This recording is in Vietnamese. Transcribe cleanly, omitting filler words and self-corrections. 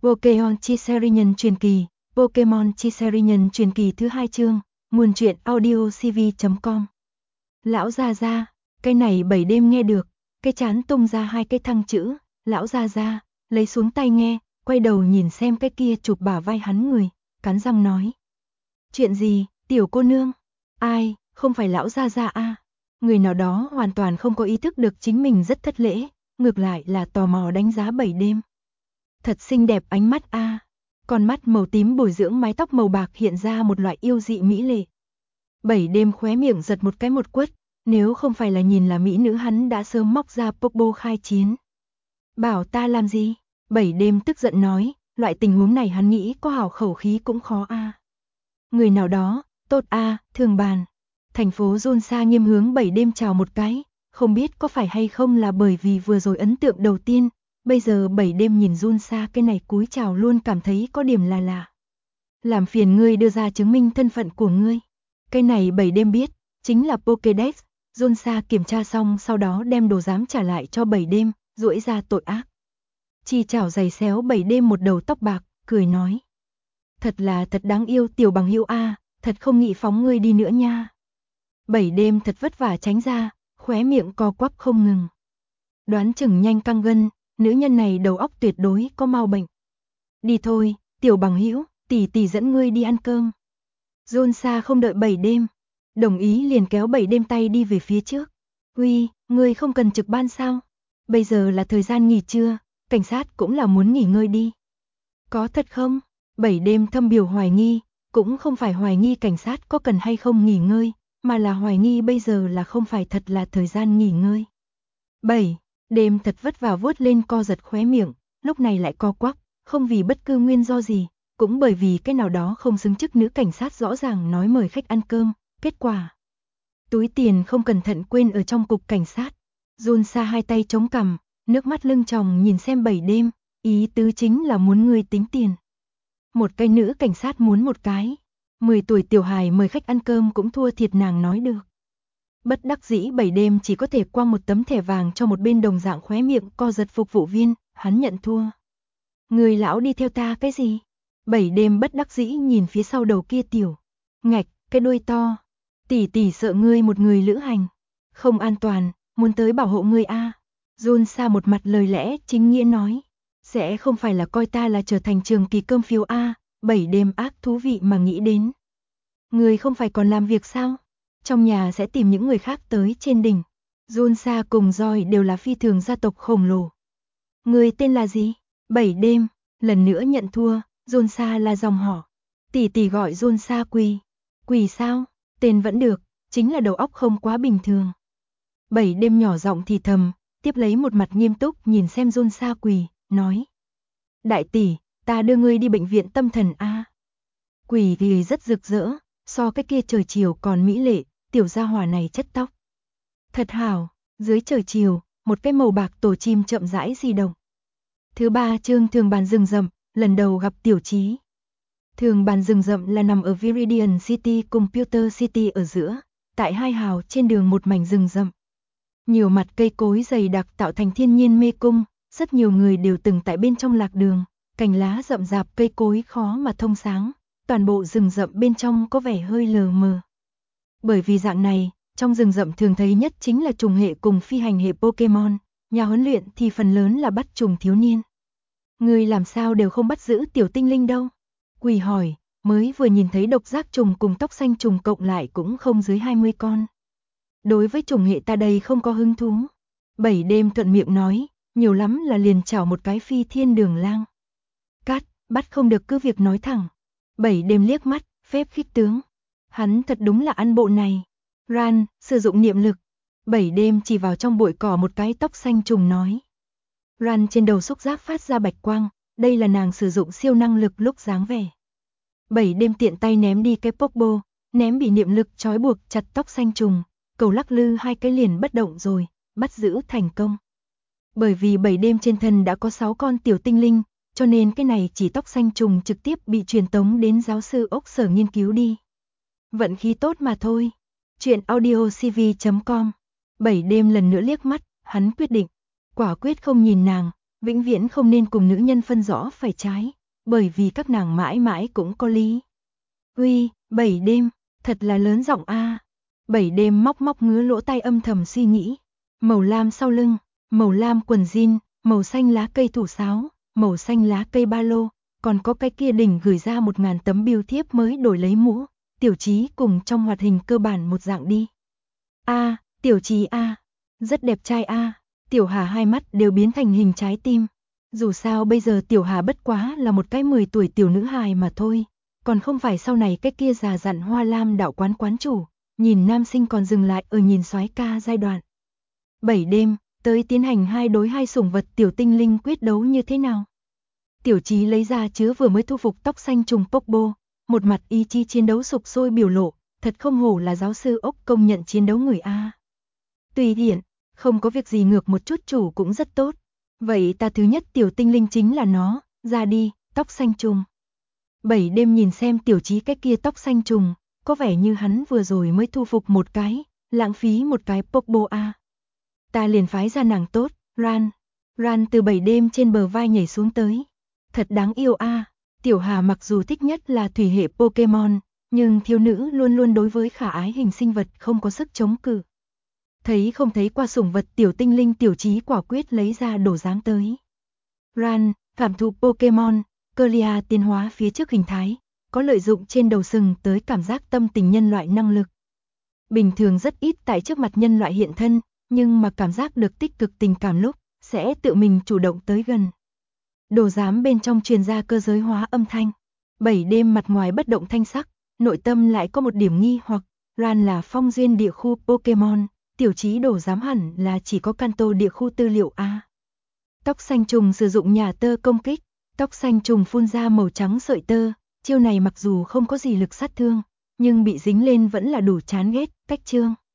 Pokemon Chiserian truyền kỳ, Pokemon Chiserian truyền kỳ thứ 2 chương, nguồn truyện audiocv.com. Lão Gia Gia, cái này 7 đêm nghe được, cái chán tung ra hai cái thăng chữ, Lão Gia Gia, lấy xuống tai nghe, quay đầu nhìn xem cái kia chụp bả vai hắn người, cắn răng nói. Chuyện gì, tiểu cô nương? Ai, không phải Lão Gia Gia à? Người nào đó hoàn toàn không có ý thức được chính mình rất thất lễ, ngược lại là tò mò đánh giá 7 đêm. Thật xinh đẹp ánh mắt a. Con mắt màu tím bồi dưỡng mái tóc màu bạc hiện ra một loại yêu dị mỹ lệ. 7 đêm khóe miệng giật một cái một quất, nếu không phải là nhìn là mỹ nữ hắn đã sớm móc ra Popo khai chiến. Bảo ta làm gì? 7 đêm tức giận nói, loại tình huống này hắn nghĩ có hảo khẩu khí cũng khó a. Người nào đó, tốt a, thường bàn. Thành phố Junsa nghiêm hướng 7 đêm chào một cái, không biết có phải hay không là bởi vì vừa rồi ấn tượng đầu tiên. Bây giờ 7 đêm nhìn Junsa cái này cúi chào luôn cảm thấy có điểm là lạ. Làm phiền ngươi đưa ra chứng minh thân phận của ngươi. Cái này 7 đêm biết, chính là Pokédex. Junsa kiểm tra xong sau đó đem đồ giám trả lại cho 7 đêm, duỗi ra tội ác. Chi chảo giày xéo 7 đêm một đầu tóc bạc, cười nói. Thật đáng yêu tiểu bằng hữu a, thật không nghĩ phóng ngươi đi nữa nha. 7 đêm thật vất vả tránh ra, khóe miệng co quắp không ngừng. Đoán chừng nhanh căng gân. Nữ nhân này đầu óc tuyệt đối có mau bệnh. Đi thôi, tiểu bằng hữu, tỷ dẫn ngươi đi ăn cơm. Junsa không đợi 7 đêm, đồng ý liền kéo 7 đêm tay đi về phía trước. Uy, ngươi không cần trực ban sao? Bây giờ là thời gian nghỉ trưa, cảnh sát cũng là muốn nghỉ ngơi đi. Có thật không? 7 đêm thâm biểu hoài nghi, cũng không phải hoài nghi cảnh sát có cần hay không nghỉ ngơi, mà là hoài nghi bây giờ là không phải thật là thời gian nghỉ ngơi. 7. Đêm thật vất vả vuốt lên co giật khóe miệng, lúc này lại co quắp, không vì bất cứ nguyên do gì, cũng bởi vì cái nào đó không xứng chức nữ cảnh sát rõ ràng nói mời khách ăn cơm, kết quả. Túi tiền không cẩn thận quên ở trong cục cảnh sát, Junsa hai tay chống cằm, nước mắt lưng tròng nhìn xem 7 đêm, ý tứ chính là muốn người tính tiền. Một cái nữ cảnh sát muốn một cái, 10 tuổi tiểu hài mời khách ăn cơm cũng thua thiệt nàng nói được. Bất đắc dĩ 7 đêm chỉ có thể quăng một tấm thẻ vàng cho một bên đồng dạng khóe miệng co giật phục vụ viên, hắn nhận thua. Người lão đi theo ta cái gì? 7 đêm bất đắc dĩ nhìn phía sau đầu kia tiểu. Ngạch, cái đuôi to. Tỷ sợ ngươi một người lữ hành. Không an toàn, muốn tới bảo hộ ngươi a. Junsa một mặt lời lẽ chính nghĩa nói. Sẽ không phải là coi ta là trở thành trường kỳ cơm phiếu a. 7 đêm ác thú vị mà nghĩ đến. Ngươi không phải còn làm việc sao? Trong nhà sẽ tìm những người khác tới trên đỉnh. Junsa cùng Joy đều là phi thường gia tộc khổng lồ. Người tên là gì? 7 đêm, lần nữa nhận thua, Junsa là dòng họ. Tỷ gọi Junsa Quỳ. Quỳ sao? Tên vẫn được, chính là đầu óc không quá bình thường. 7 đêm nhỏ giọng thì thầm, tiếp lấy một mặt nghiêm túc nhìn xem Junsa Quỳ, nói. Đại tỷ, ta đưa ngươi đi bệnh viện tâm thần a. Quỳ thì rất rực rỡ, so cái kia trời chiều còn mỹ lệ. Tiểu gia hỏa này chất tóc. Thật hảo, dưới trời chiều, một cái màu bạc tổ chim chậm rãi di động. Thứ 3 chương thường bàn rừng rậm, lần đầu gặp Tiểu Chí. Thường bàn rừng rậm là nằm ở Viridian City cùng Pewter City ở giữa, tại hai hào trên đường một mảnh rừng rậm. Nhiều mặt cây cối dày đặc tạo thành thiên nhiên mê cung, rất nhiều người đều từng tại bên trong lạc đường, cành lá rậm rạp cây cối khó mà thông sáng, toàn bộ rừng rậm bên trong có vẻ hơi lờ mờ. Bởi vì dạng này, trong rừng rậm thường thấy nhất chính là trùng hệ cùng phi hành hệ Pokemon, nhà huấn luyện thì phần lớn là bắt trùng thiếu niên. Người làm sao đều không bắt giữ tiểu tinh linh đâu? Quỳ hỏi, mới vừa nhìn thấy độc giác trùng cùng tóc xanh trùng cộng lại cũng không dưới 20 con. Đối với trùng hệ ta đây không có hứng thú. 7 đêm thuận miệng nói, nhiều lắm là liền chảo một cái phi thiên đường lang. Cát, bắt không được cứ việc nói thẳng. 7 đêm liếc mắt, phép khích tướng. Hắn thật đúng là ăn bộ này. Ran, sử dụng niệm lực. 7 đêm chỉ vào trong bụi cỏ một cái tóc xanh trùng nói. Ran trên đầu xúc giác phát ra bạch quang, đây là nàng sử dụng siêu năng lực lúc dáng vẻ. 7 đêm tiện tay ném đi cái Pokeball, ném bị niệm lực trói buộc chặt tóc xanh trùng, cầu lắc lư hai cái liền bất động rồi, bắt giữ thành công. Bởi vì 7 đêm trên thân đã có 6 con tiểu tinh linh, cho nên cái này chỉ tóc xanh trùng trực tiếp bị truyền tống đến giáo sư ốc sở nghiên cứu đi. Vận khí tốt mà thôi. Chuyện audiocv.com. 7 đêm lần nữa liếc mắt, hắn quyết định. Quả quyết không nhìn nàng, vĩnh viễn không nên cùng nữ nhân phân rõ phải trái, bởi vì các nàng mãi mãi cũng có lý. Uy, 7 đêm, thật là lớn giọng a. 7 đêm móc móc ngứa lỗ tai âm thầm suy nghĩ. Màu lam sau lưng, màu lam quần jean, màu xanh lá cây thủ sáo, màu xanh lá cây ba lô, còn có cái kia đỉnh gửi ra 1000 tấm bưu thiếp mới đổi lấy mũ, Tiểu Chí cùng trong hoạt hình cơ bản một dạng đi. A, Tiểu Chí a, rất đẹp trai a. Tiểu Hà hai mắt đều biến thành hình trái tim. Dù sao bây giờ Tiểu Hà bất quá là một cái 10 tuổi tiểu nữ hài mà thôi, còn không phải sau này cái kia già dặn Hoa Lam đạo quán quán chủ, nhìn nam sinh còn dừng lại ở nhìn soái ca giai đoạn. 7 đêm, tới tiến hành 2 đối 2 sủng vật tiểu tinh linh quyết đấu như thế nào? Tiểu Chí lấy ra chứa vừa mới thu phục tóc xanh trùng Pokbo, một mặt ý chí chiến đấu sục sôi biểu lộ, thật không hổ là giáo sư ốc công nhận chiến đấu người a. Tùy tiện, không có việc gì ngược một chút chủ cũng rất tốt. Vậy ta thứ nhất tiểu tinh linh chính là nó, ra đi, tóc xanh trùng. 7 đêm nhìn xem Tiểu Chí cái kia tóc xanh trùng, có vẻ như hắn vừa rồi mới thu phục một cái, lãng phí một cái Pokbo a. Ta liền phái ra nàng tốt, Ran. Ran từ 7 đêm trên bờ vai nhảy xuống tới. Thật đáng yêu a. Tiểu Hà mặc dù thích nhất là thủy hệ Pokemon, nhưng thiếu nữ luôn luôn đối với khả ái hình sinh vật không có sức chống cự. Thấy không thấy qua sủng vật tiểu tinh linh Tiểu Chí quả quyết lấy ra đổ dáng tới. Ran, cảm thụ Pokemon, Clear tiến hóa phía trước hình thái, có lợi dụng trên đầu sừng tới cảm giác tâm tình nhân loại năng lực. Bình thường rất ít tại trước mặt nhân loại hiện thân, nhưng mà cảm giác được tích cực tình cảm lúc, sẽ tự mình chủ động tới gần. Đồ giám bên trong truyền ra cơ giới hóa âm thanh. 7 đêm mặt ngoài bất động thanh sắc, nội tâm lại có một điểm nghi hoặc, Ran là phong duyên địa khu Pokemon, Tiểu Chí đồ giám hẳn là chỉ có Kanto địa khu tư liệu a. Tóc xanh trùng sử dụng nhà tơ công kích, tóc xanh trùng phun ra màu trắng sợi tơ, chiêu này mặc dù không có gì lực sát thương, nhưng bị dính lên vẫn là đủ chán ghét, cách chương.